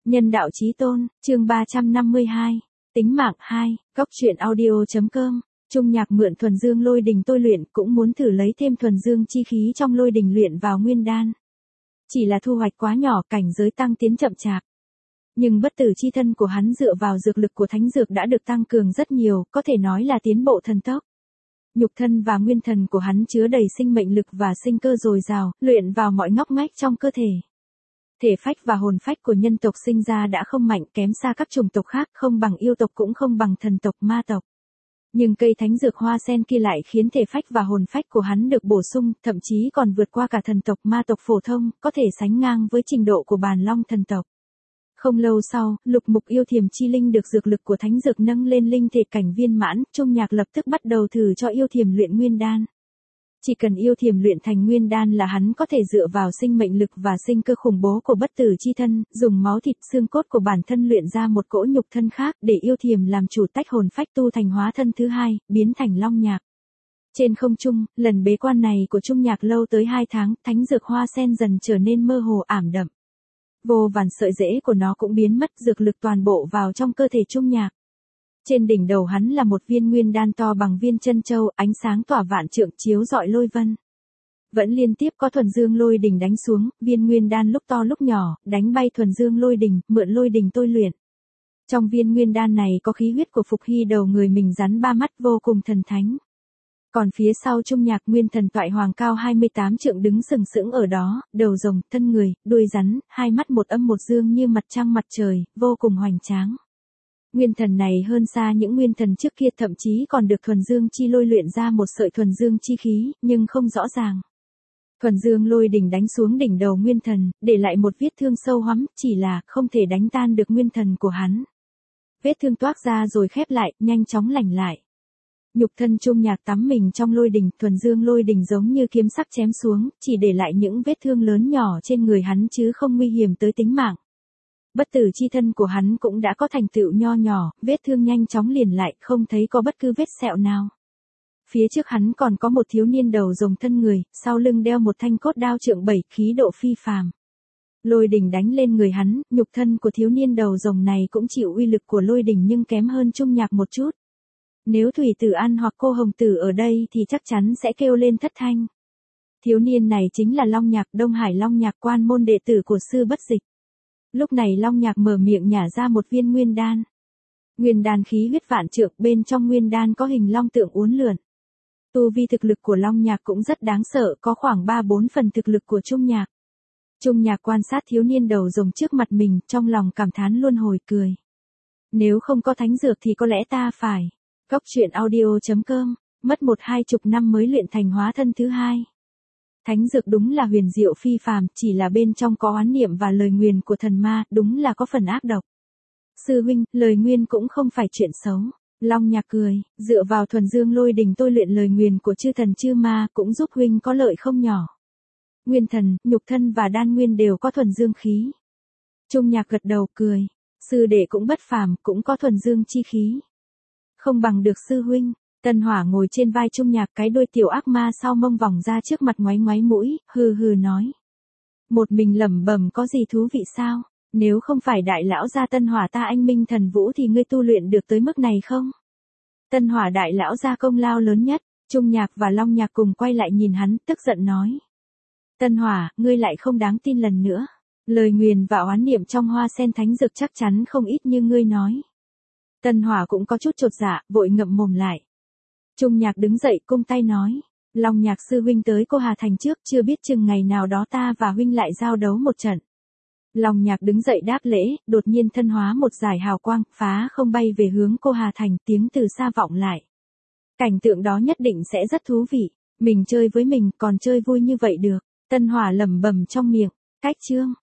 Nhân đạo chí tôn, chương 352. Tính mạng 2, góc truyện audio.com. Trung Nhạc mượn thuần dương lôi đình tôi luyện, cũng muốn thử lấy thêm thuần dương chi khí trong lôi đình luyện vào nguyên đan. Chỉ là thu hoạch quá nhỏ, cảnh giới tăng tiến chậm chạp. Nhưng bất tử chi thân của hắn dựa vào dược lực của thánh dược đã được tăng cường rất nhiều, có thể nói là tiến bộ thần tốc. Nhục thân và nguyên thần của hắn chứa đầy sinh mệnh lực và sinh cơ dồi dào, luyện vào mọi ngóc ngách trong cơ thể. Thể phách và hồn phách của nhân tộc sinh ra đã không mạnh, kém xa các chủng tộc khác, không bằng yêu tộc cũng không bằng thần tộc ma tộc. Nhưng cây thánh dược hoa sen kia lại khiến thể phách và hồn phách của hắn được bổ sung, thậm chí còn vượt qua cả thần tộc ma tộc phổ thông, có thể sánh ngang với trình độ của bàn long thần tộc. Không lâu sau, lục mục yêu thiềm chi linh được dược lực của thánh dược nâng lên linh thể cảnh viên mãn, Trung Nhạc lập tức bắt đầu thử cho yêu thiềm luyện nguyên đan. Chỉ cần yêu thiềm luyện thành nguyên đan là hắn có thể dựa vào sinh mệnh lực và sinh cơ khủng bố của bất tử chi thân, dùng máu thịt xương cốt của bản thân luyện ra một cỗ nhục thân khác để yêu thiềm làm chủ tách hồn phách tu thành hóa thân thứ hai, biến thành long nhạc. Trên không trung, lần bế quan này của Trung Nhạc lâu tới 2 tháng, thánh dược hoa sen dần trở nên mơ hồ ảm đậm. Vô vàn sợi rễ của nó cũng biến mất, dược lực toàn bộ vào trong cơ thể Trung Nhạc. Trên đỉnh đầu hắn là một viên nguyên đan to bằng viên chân châu, ánh sáng tỏa vạn trượng chiếu rọi lôi vân. Vẫn liên tiếp có thuần dương lôi đình đánh xuống, viên nguyên đan lúc to lúc nhỏ, đánh bay thuần dương lôi đình, mượn lôi đình tôi luyện. Trong viên nguyên đan này có khí huyết của Phục Hy đầu người mình rắn 3 mắt vô cùng thần thánh. Còn phía sau Trung Nhạc nguyên thần toại hoàng cao 28 trượng đứng sừng sững ở đó, đầu rồng, thân người, đuôi rắn, hai mắt một âm một dương như mặt trăng mặt trời, vô cùng hoành tráng. Nguyên thần này hơn xa những nguyên thần trước kia, thậm chí còn được thuần dương chi lôi luyện ra một sợi thuần dương chi khí, nhưng không rõ ràng. Thuần dương lôi đỉnh đánh xuống đỉnh đầu nguyên thần, để lại một vết thương sâu hoắm, chỉ là không thể đánh tan được nguyên thần của hắn. Vết thương toác ra rồi khép lại, nhanh chóng lành lại. Nhục thân Trung Nhạc tắm mình trong lôi đỉnh, thuần dương lôi đỉnh giống như kiếm sắc chém xuống, chỉ để lại những vết thương lớn nhỏ trên người hắn chứ không nguy hiểm tới tính mạng. Bất tử chi thân của hắn cũng đã có thành tựu nho nhỏ, vết thương nhanh chóng liền lại, không thấy có bất cứ vết sẹo nào. Phía trước hắn còn có một thiếu niên đầu rồng thân người, sau lưng đeo một thanh cốt đao trượng 7, khí độ phi phàm. Lôi đỉnh đánh lên người hắn, nhục thân của thiếu niên đầu rồng này cũng chịu uy lực của lôi đỉnh nhưng kém hơn Trung Nhạc một chút. Nếu Thủy Tử An hoặc cô Hồng Tử ở đây thì chắc chắn sẽ kêu lên thất thanh. Thiếu niên này chính là Long Nhạc, Đông Hải Long Nhạc, quan môn đệ tử của sư Bất Dịch. Lúc này Long Nhạc mở miệng nhả ra một viên nguyên đan. Nguyên đan khí huyết vạn trượng, bên trong nguyên đan có hình long tượng uốn lượn. Tu vi thực lực của Long Nhạc cũng rất đáng sợ, có khoảng 3-4 phần thực lực của Trung Nhạc. Trung Nhạc quan sát thiếu niên đầu rồng trước mặt mình, trong lòng cảm thán luân hồi cười. Nếu không có thánh dược thì có lẽ ta phải. Góc truyện audio.com, mất 1-20 năm mới luyện thành hóa thân thứ hai. Thánh dược đúng là huyền diệu phi phàm, chỉ là bên trong có oán niệm và lời nguyền của thần ma, đúng là có phần ác độc. Sư huynh, lời nguyền cũng không phải chuyện xấu. Long Nhạc cười, dựa vào thuần dương lôi đình tôi luyện lời nguyền của chư thần chư ma cũng giúp huynh có lợi không nhỏ. Nguyên thần, nhục thân và đan nguyên đều có thuần dương khí. Trung Nhạc gật đầu cười, sư đệ cũng bất phàm, cũng có thuần dương chi khí. Không bằng được sư huynh. Tân Hỏa ngồi trên vai Trung Nhạc, cái đôi tiểu ác ma sau mông vòng ra trước mặt ngoáy ngoáy mũi, hừ hừ nói. Một mình lẩm bẩm có gì thú vị sao? Nếu không phải đại lão gia Tân Hỏa ta anh minh thần vũ thì ngươi tu luyện được tới mức này không? Tân Hỏa đại lão gia công lao lớn nhất. Trung Nhạc và Long Nhạc cùng quay lại nhìn hắn, tức giận nói. Tân Hỏa, ngươi lại không đáng tin lần nữa. Lời nguyền và oán niệm trong hoa sen thánh dược chắc chắn không ít như ngươi nói. Tân Hỏa cũng có chút chột dạ, vội ngậm mồm lại. Trung Nhạc đứng dậy cung tay nói. Long Nhạc sư huynh tới Cô Hà Thành trước, chưa biết chừng ngày nào đó ta và huynh lại giao đấu một trận. Long Nhạc đứng dậy đáp lễ, đột nhiên thân hóa một dải hào quang, phá không bay về hướng Cô Hà Thành, tiếng từ xa vọng lại. Cảnh tượng đó nhất định sẽ rất thú vị, mình chơi với mình còn chơi vui như vậy được. Tân Hỏa lẩm bẩm trong miệng, cách chương.